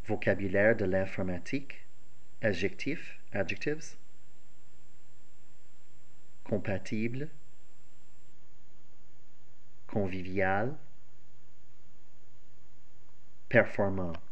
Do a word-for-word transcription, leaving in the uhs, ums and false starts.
Vocabulaire de l'informatique. Adjectifs, adjectives. Compatible. Convivial. Performant.